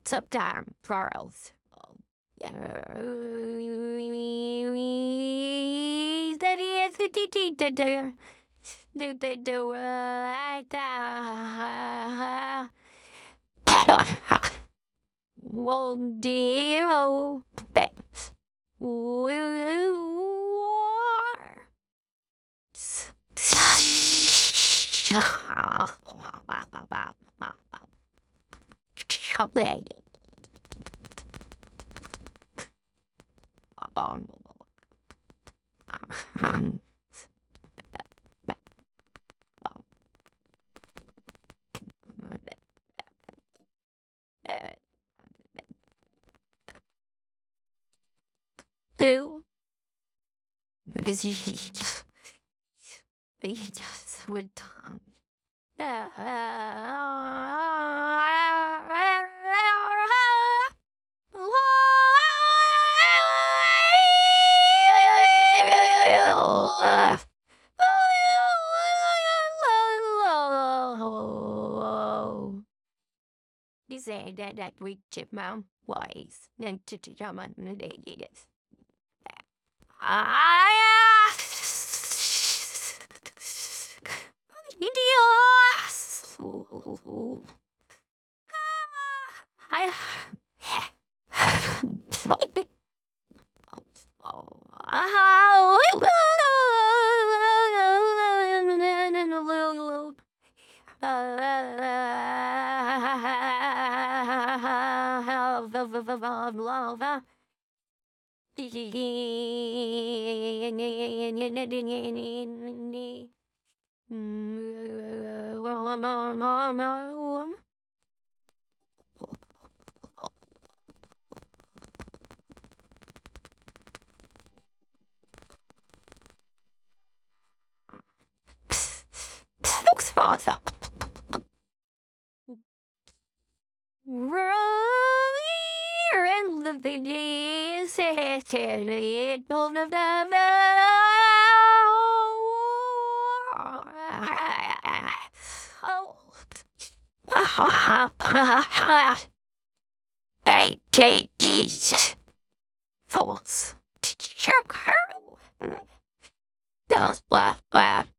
Sometimes Charles. That is the do like that. Well, dear, oh, thanks. Do because he just would tongue. Đi xe đã đạt quyết chip mount wise nên cho mình nó để gì đấy. Indios. I looks father. And the days it of Hey, Jesus. False. Check her. Don't laugh.